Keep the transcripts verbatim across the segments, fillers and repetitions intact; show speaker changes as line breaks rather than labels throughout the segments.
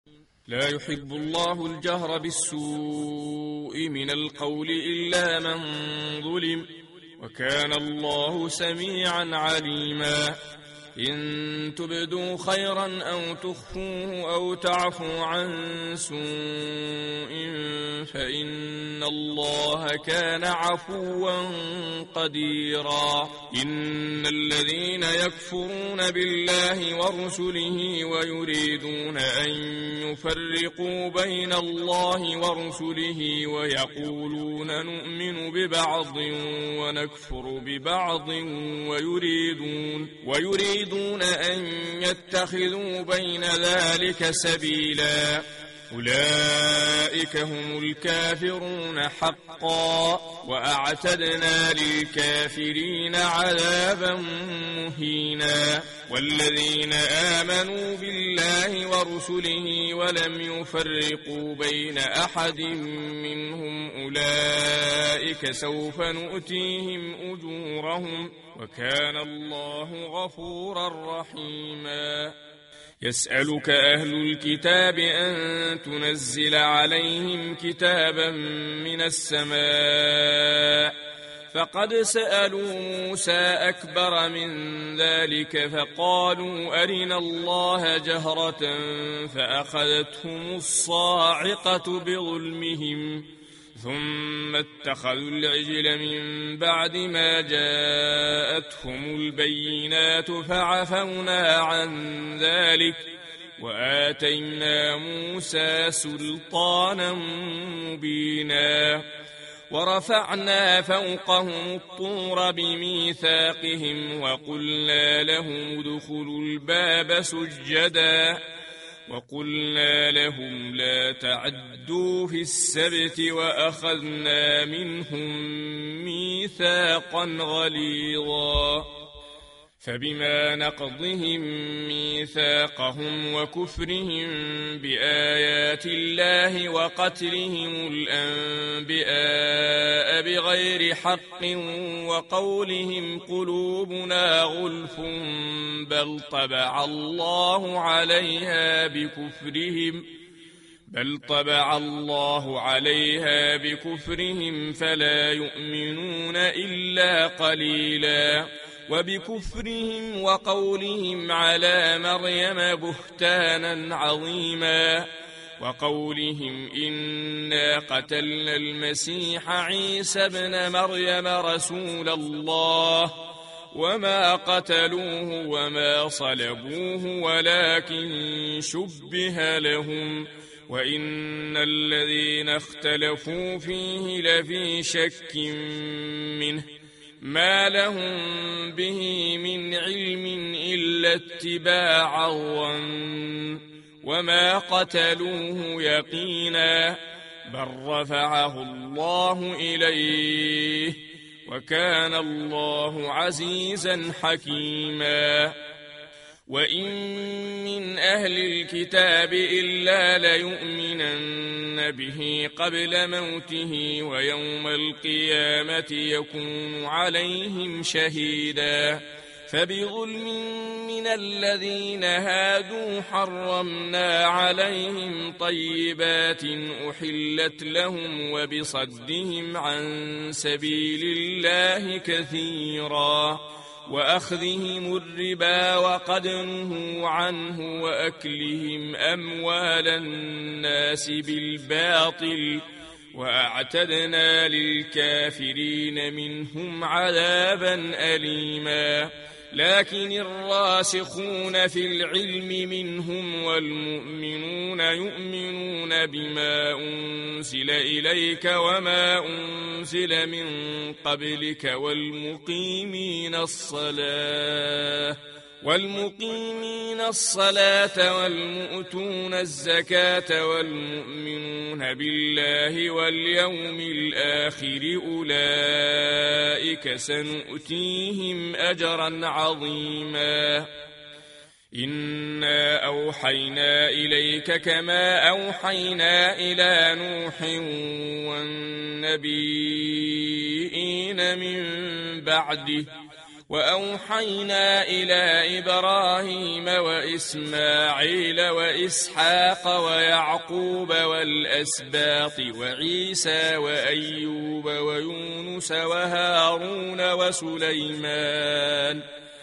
لا يحب الله الجهر بالسوء من القول إلا من ظلم، وكان الله سميعا عليما. إن تبدوا خيرا أو تخفوه أو تعفوا عن سوء فإن الله كان عفوا قديرا. إن الذين يكفرون بالله ورسله ويريدون أن يفرقوا بين الله ورسله ويقولون نؤمن ببعض ونكفر ببعض ويريدون ويريدون دون أن يتخذوا بين ذلك سبيلا، أولئك هم الكافرون حقا، وأعتدنا للكافرين عذابا مهينا. والذين آمنوا بالله ورسله ولم يفرقوا بين أحد منهم أولئك سوف نؤتيهم أجورهم، وكان الله غفورا رحيما. يسألك أهل الكتاب أن تنزل عليهم كتابا من السماء، فقد سألوا موسى أكبر من ذلك فقالوا أرنا الله جهرة فأخذتهم الصاعقة بظلمهم، ثم اتخذوا العجل من بعد ما جاءتهم البينات فعفونا عن ذلك وآتينا موسى سلطانا مبينا. ورفعنا فوقهم الطور بميثاقهم وقلنا لهم ادخلوا الباب سجدا وقلنا لهم لا تعدوا في السبت وأخذنا منهم ميثاقا غليظا. فبما نقضهم ميثاقهم وكفرهم بآيات الله وقتلهم الأنبياء بغير حق وقولهم قلوبنا غلف بل طبع الله عليها بكفرهم بل طبع الله عليها بكفرهم فلا يؤمنون إلا قليلا. وبكفرهم وقولهم على مريم بهتانا عظيما، وقولهم إنا قتلنا المسيح عيسى ابن مريم رسول الله وما قتلوه وما صلبوه ولكن شبه لهم، وإن الذين اختلفوا فيه لفي شك منه ما لهم به من علم إلا اتباع الظن وما قتلوه يقينا، بل رفعه الله إليه وكان الله عزيزا حكيما. وإن من أهل الكتاب إلا ليؤمنن به قبل موته ويوم القيامة يكون عليهم شهيدا. فبظلم من الذين هادوا حرمنا عليهم طيبات أحلت لهم وبصدهم عن سبيل الله كثيرا وأخذهم الربا وقد نهوا عنه وأكلهم أموال الناس بالباطل وأعتدنا للكافرين منهم عذابا أليما. لكن الراسخون في العلم منهم والمؤمنون يؤمنون بما أنزل إليك وما أنزل من قبلك والمقيمين الصلاة والمقيمين الصلاة والمؤتون الزكاة والمؤمنون بالله واليوم الآخر أولئك سنؤتيهم أجرا عظيما. إنا أوحينا إليك كما أوحينا إلى نوح والنبيين من بعده وأوحينا إلى إبراهيم وإسماعيل وإسحاق ويعقوب والأسباط وعيسى وأيوب ويونس وهارون وسليمان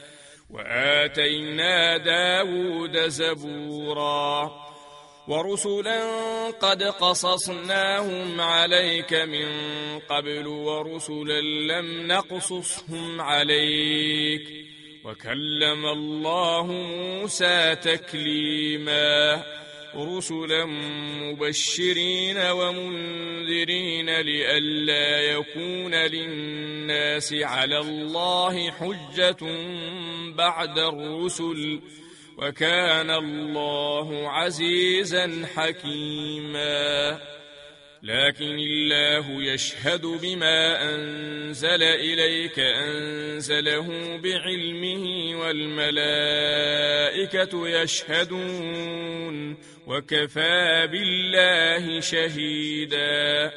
وآتينا داود زبورا ورسلا قد قصصناهم عليك من قبل ورسلا لم نقصصهم عليك وكلم الله موسى تكليما رسلا مبشرين ومنذرين لئلا يكون للناس على الله حجة بعد الرسل وكان الله عزيزا حكيما لكن الله يشهد بما أنزل إليك أنزله بعلمه والملائكة يشهدون وكفى بالله شهيدا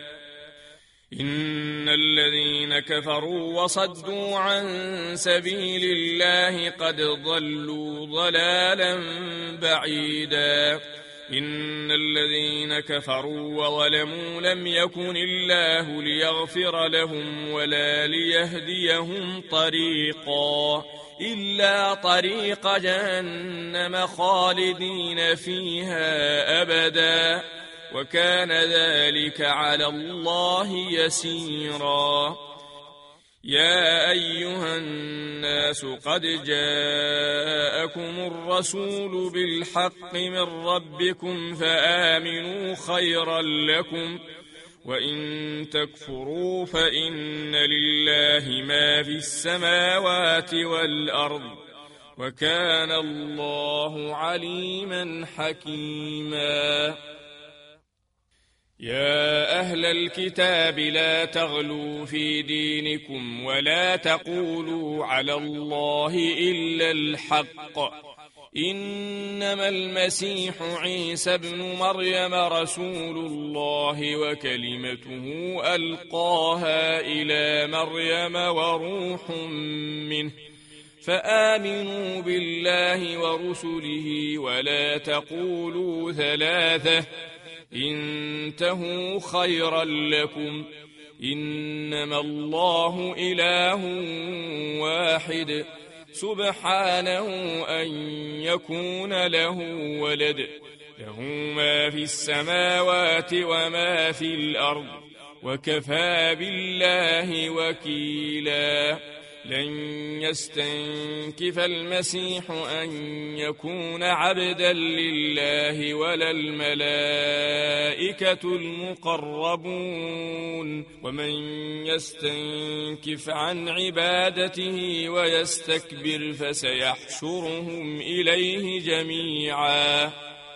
إن الذين كفروا وصدوا عن سبيل الله قد ضلوا ضلالا بعيدا إن الذين كفروا وظلموا لم يكن الله ليغفر لهم ولا ليهديهم طريقا إلا طريق جهنم خالدين فيها أبدا وكان ذلك على الله يسيرا يا أيها الناس قد جاءكم الرسول بالحق من ربكم فآمنوا خيرا لكم وإن تكفروا فإن لله ما في السماوات والأرض وكان الله عليما حكيما يا أهل الكتاب لا تغلوا في دينكم ولا تقولوا على الله إلا الحق إنما المسيح عيسى ابن مريم رسول الله وكلمته ألقاها إلى مريم وروح منه فآمنوا بالله ورسله ولا تقولوا ثلاثة انتهوا خيرا لكم إنما الله إله واحد سبحانه أن يكون له ولد له ما في السماوات وما في الأرض وكفى بالله وكيلا لن يستنكف المسيح أن يكون عبدا لله ولا الملائكة المقربون ومن يستنكف عن عبادته ويستكبر فسيحشرهم إليه جميعا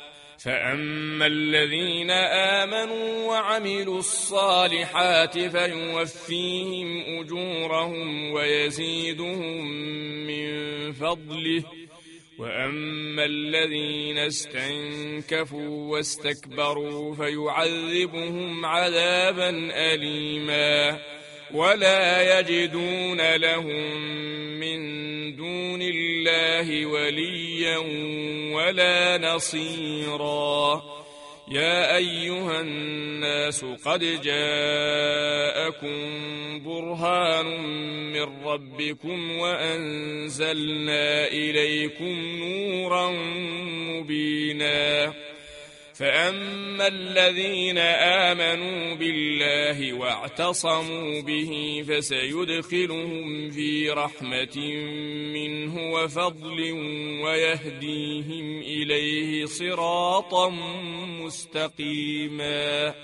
فأما الذين آمنوا وعملوا الصالحات فيوفيهم أجورهم ويزيدهم من فضله وأما الذين استنكفوا واستكبروا فيعذبهم عذابا أليما ولا يجدون لهم من دون الله وليا ولا نصيرا يا أيها الناس قد جاءكم برهان من ربكم وأنزلنا إليكم نورا مبينا فأما الذين آمنوا بالله واعتصموا به فسيدخلهم في رحمة منه وفضل ويهديهم إليه صراطا مستقيما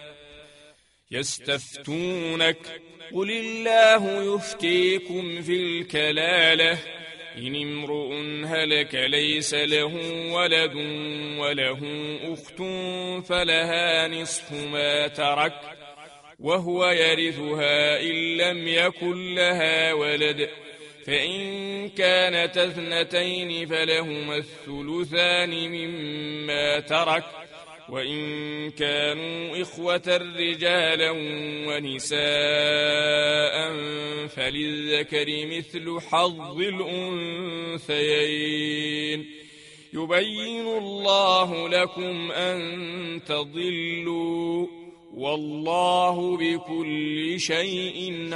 يستفتونك قل الله يفتيكم في الكلالة إن امرؤ هلك ليس له ولد وله أخت فلها نصف ما ترك وهو يرثها إن لم يكن لها ولد فإن كانت اثنتين فلهما الثلثان مما ترك وإن كانوا إخوة رجالا ونساء فللذكر مثل حظ الأنثيين يبين الله لكم أن تضلوا والله بكل شيء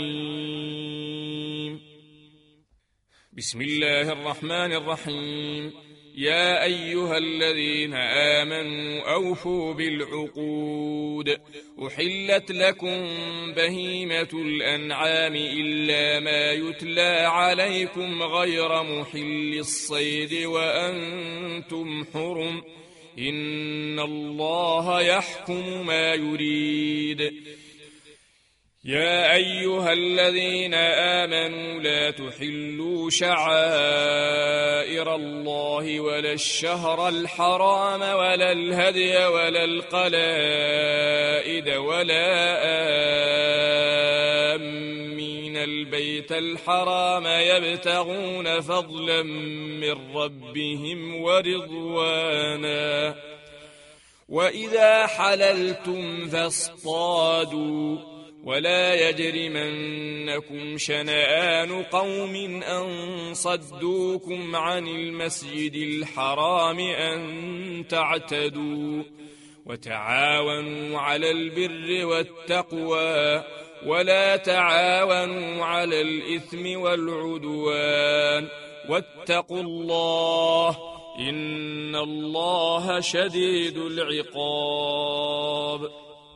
عليم. بسم الله الرحمن الرحيم. يا أيها الذين آمنوا أوفوا بالعقود أحلت لكم بهيمة الأنعام إلا ما يتلى عليكم غير محل الصيد وأنتم حرم إن الله يحكم ما يريد. يا أيها الذين آمنوا لا تحلوا شعائر الله ولا الشهر الحرام ولا الهدي ولا القلائد ولا آمين البيت الحرام يبتغون فضلا من ربهم ورضوانا وإذا حللتم فاصطادوا ولا يجرمنكم شنآن قوم أن صدوكم عن المسجد الحرام أن تعتدوا وتعاونوا على البر والتقوى ولا تعاونوا على الإثم والعدوان واتقوا الله إن الله شديد العقاب.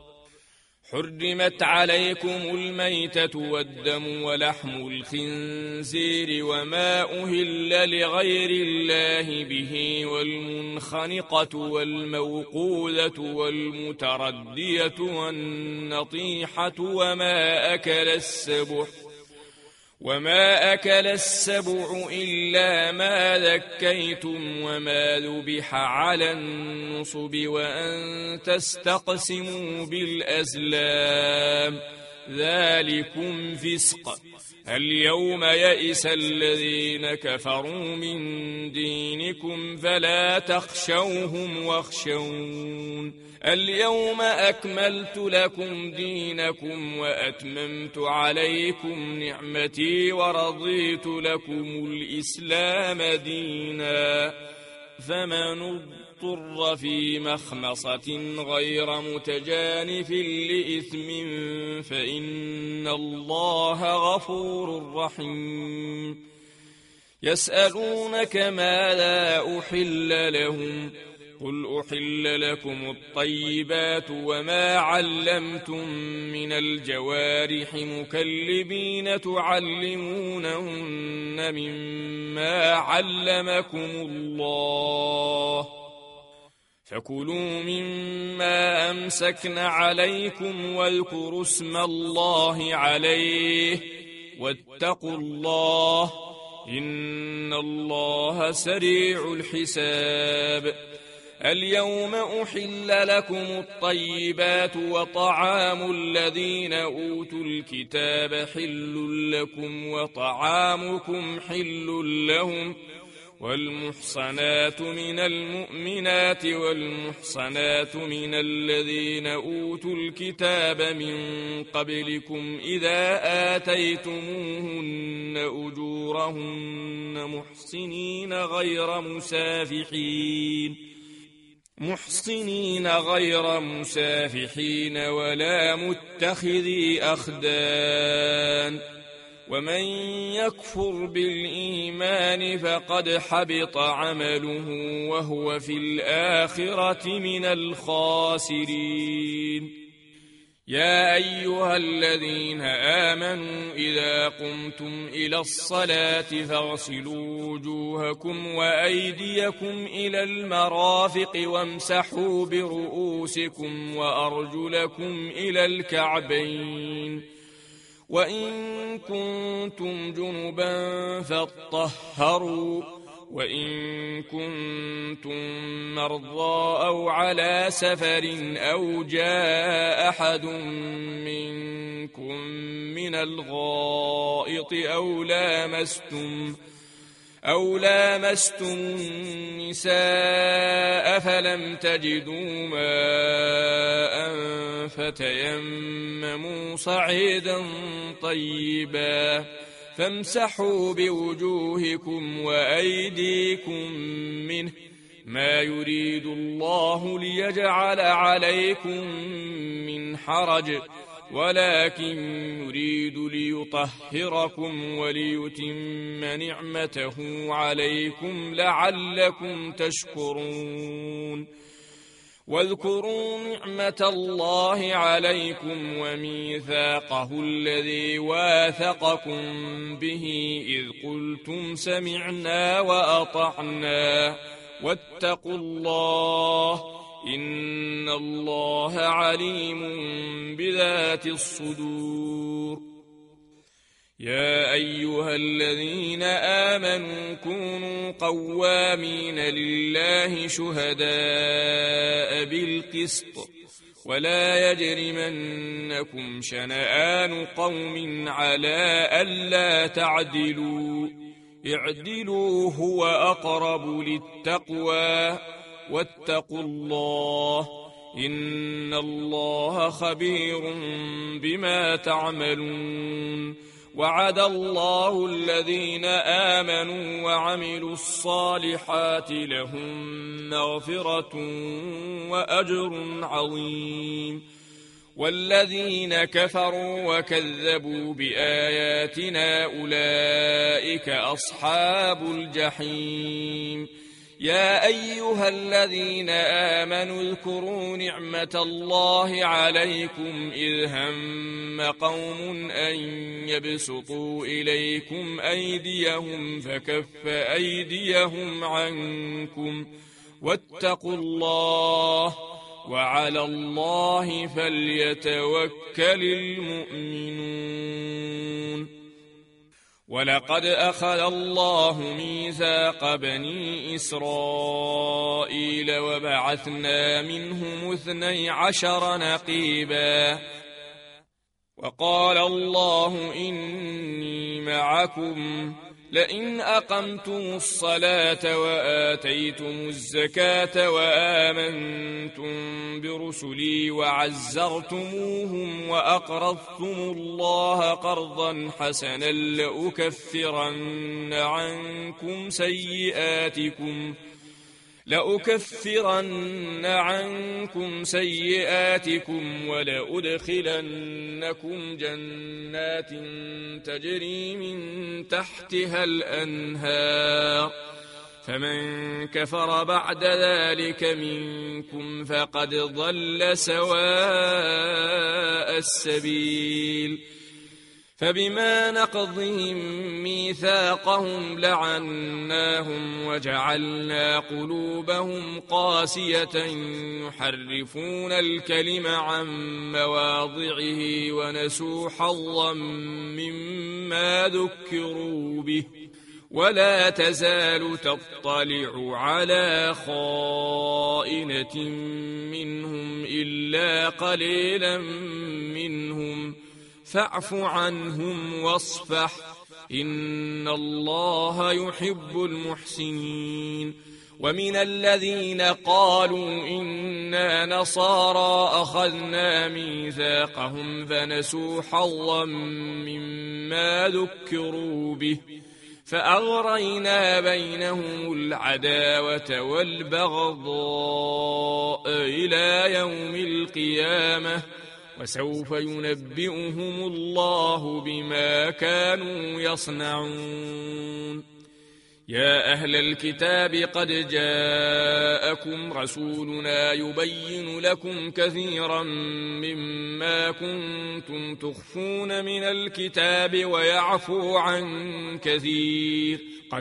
حرمت عليكم الميتة والدم ولحم الخنزير وما أهل لغير الله به والمنخنقة والموقوذة والمتردية والنطيحة وما أكل السبع وما أكل السبع إلا ما ذكيتم وما ذبح على النصب وأن تستقسموا بالأزلام ذلكم فسق. اليوم يئس الذين كفروا من دينكم فلا تخشوهم واخشون اليوم أكملت لكم دينكم وأتممت عليكم نعمتي ورضيت لكم الإسلام دينا فمن اضطر في مخمصة غير متجانف لإثم فإن الله غفور رحيم. يسألونك ماذا أحل لهم قل أحل لكم الطيبات وما علمتم من الجوارح مكلبين تعلمونهن مما علمكم الله فكلوا مما أمسكن عليكم واذكروا اسم الله عليه واتقوا الله إن الله سريع الحساب. اليوم أحل لكم الطيبات وطعام الذين أوتوا الكتاب حل لكم وطعامكم حل لهم والمحصنات من المؤمنات والمحصنات من الذين أوتوا الكتاب من قبلكم إذا آتيتموهن أجورهن محصنين غير مسافحين محصنين غير مسافحين ولا متخذي أخدان ومن يكفر بالإيمان فقد حبط عمله وهو في الآخرة من الخاسرين. يا أيها الذين آمنوا إذا قمتم إلى الصلاة فاغسلوا وجوهكم وأيديكم إلى المرافق وامسحوا برؤوسكم وأرجلكم إلى الكعبين وإن كنتم جنبا فاطهروا وإن كنتم مرضى أو على سفر أو جاء أحد منكم من الغائط أو لامستم أو لامستم النساء فلم تجدوا ماء فتيمموا صعيدا طيبا فامسحوا بوجوهكم وأيديكم منه ما يريد الله ليجعل عليكم من حرج ولكن يريد ليطهركم وليتم نعمته عليكم لعلكم تشكرون واذكروا نعمة الله عليكم وميثاقه الذي واثقكم به إذ قلتم سمعنا وأطعنا واتقوا الله إن الله عليم بذات الصدور يا أيها الذين آمنوا كونوا قوامين لله شهداء بالقسط ولا يجرمنكم شنآن قوم على ألا تعدلوا اعدلوا هو أقرب للتقوى واتقوا الله إن الله خبير بما تعملون وعد الله الذين آمنوا وعملوا الصالحات لهم مغفرة وأجر عظيم والذين كفروا وكذبوا بآياتنا أولئك أصحاب الجحيم يا أيها الذين آمنوا اذكروا نعمة الله عليكم إذ هم قوم أن يبسطوا إليكم أيديهم فكف أيديهم عنكم واتقوا الله وعلى الله فليتوكل المؤمنون ولقد أخذ الله ميثاق بني إسرائيل وبعثنا منهم اثني عشر نقيبا وقال الله إني معكم لئن أقمتم الصلاة وآتيتم الزكاة وآمنتم برسلي وعزرتموهم وأقرضتم الله قرضا حسنا لأكفرن عنكم سيئاتكم لأكفرن عنكم سيئاتكم ولأدخلنكم جنات تجري من تحتها الأنهار فمن كفر بعد ذلك منكم فقد ضل سواء السبيل فبما نقضهم ميثاقهم لعناهم وجعلنا قلوبهم قاسية يحرفون الكلم عن مواضعه ونسوا حظا مما ذكروا به ولا تزال تطلع على خائنة منهم إلا قليلا منهم فاعف عنهم واصفح إن الله يحب المحسنين ومن الذين قالوا إنا نصارى أخذنا ميثاقهم فنسوا حظا مما ذكروا به فأغرينا بينهم العداوة والبغضاء إلى يوم القيامة وسوف ينبئهم الله بما كانوا يصنعون يا أهل الكتاب قد جاءكم رسولنا يبين لكم كثيرا مما كنتم تخفون من الكتاب ويعفو عن كثير قد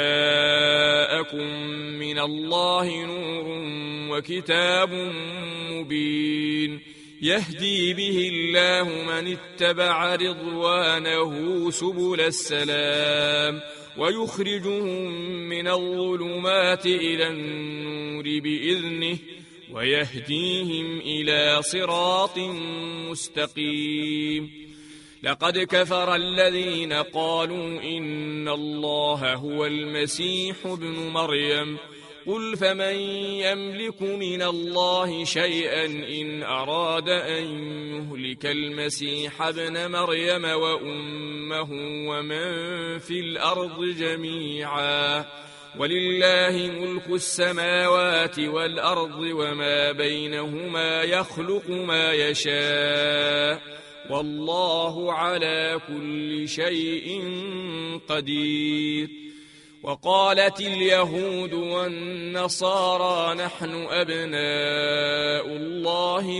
جاءكم من الله نور وكتاب مبين يهدي به الله من اتبع رضوانه سبل السلام ويخرجهم من الظلمات إلى النور بإذنه ويهديهم إلى صراط مستقيم لقد كفر الذين قالوا إن الله هو المسيح ابن مريم قل فمن يملك من الله شيئا إن أراد أن يهلك المسيح ابن مريم وأمه ومن في الأرض جميعا ولله ملك السماوات والأرض وما بينهما يخلق ما يشاء والله على كل شيء قدير. وقالت اليهود والنصارى نحن أبناء الله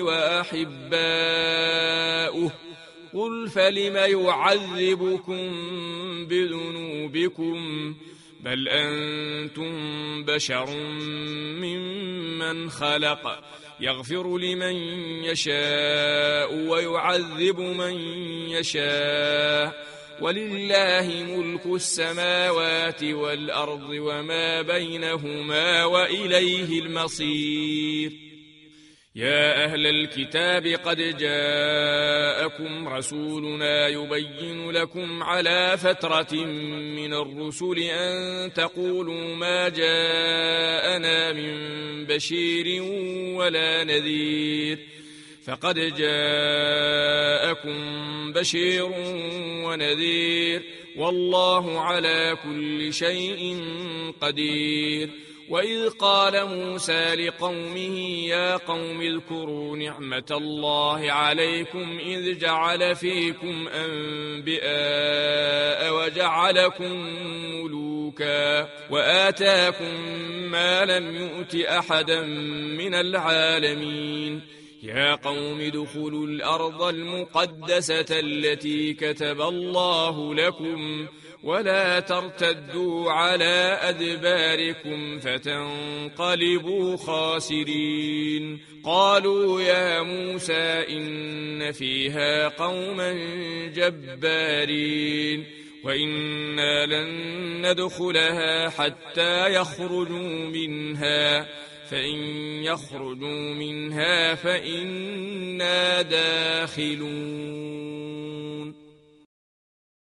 وأحباؤه قل فلم يعذبكم بذنوبكم بل أنتم بشر ممن خلق يغفر لمن يشاء ويعذب من يشاء ولله ملك السماوات والأرض وما بينهما وإليه المصير. يا أهل الكتاب قد جاءكم رسولنا يبين لكم على فترة من الرسل أن تقولوا ما جاءنا من بشير ولا نذير فقد جاءكم بشير ونذير والله على كل شيء قدير. وإذ قال موسى لقومه يا قوم اذكروا نعمة الله عليكم إذ جعل فيكم أنبياء وجعلكم ملوكا وآتاكم ما لم يؤت أحدا من العالمين. يا قوم ادخلوا الأرض المقدسة التي كتب الله لكم ولا ترتدوا على أدباركم فتنقلبوا خاسرين. قالوا يا موسى إن فيها قوما جبارين وإنا لن ندخلها حتى يخرجوا منها فإن يخرجوا منها فإنا داخلون.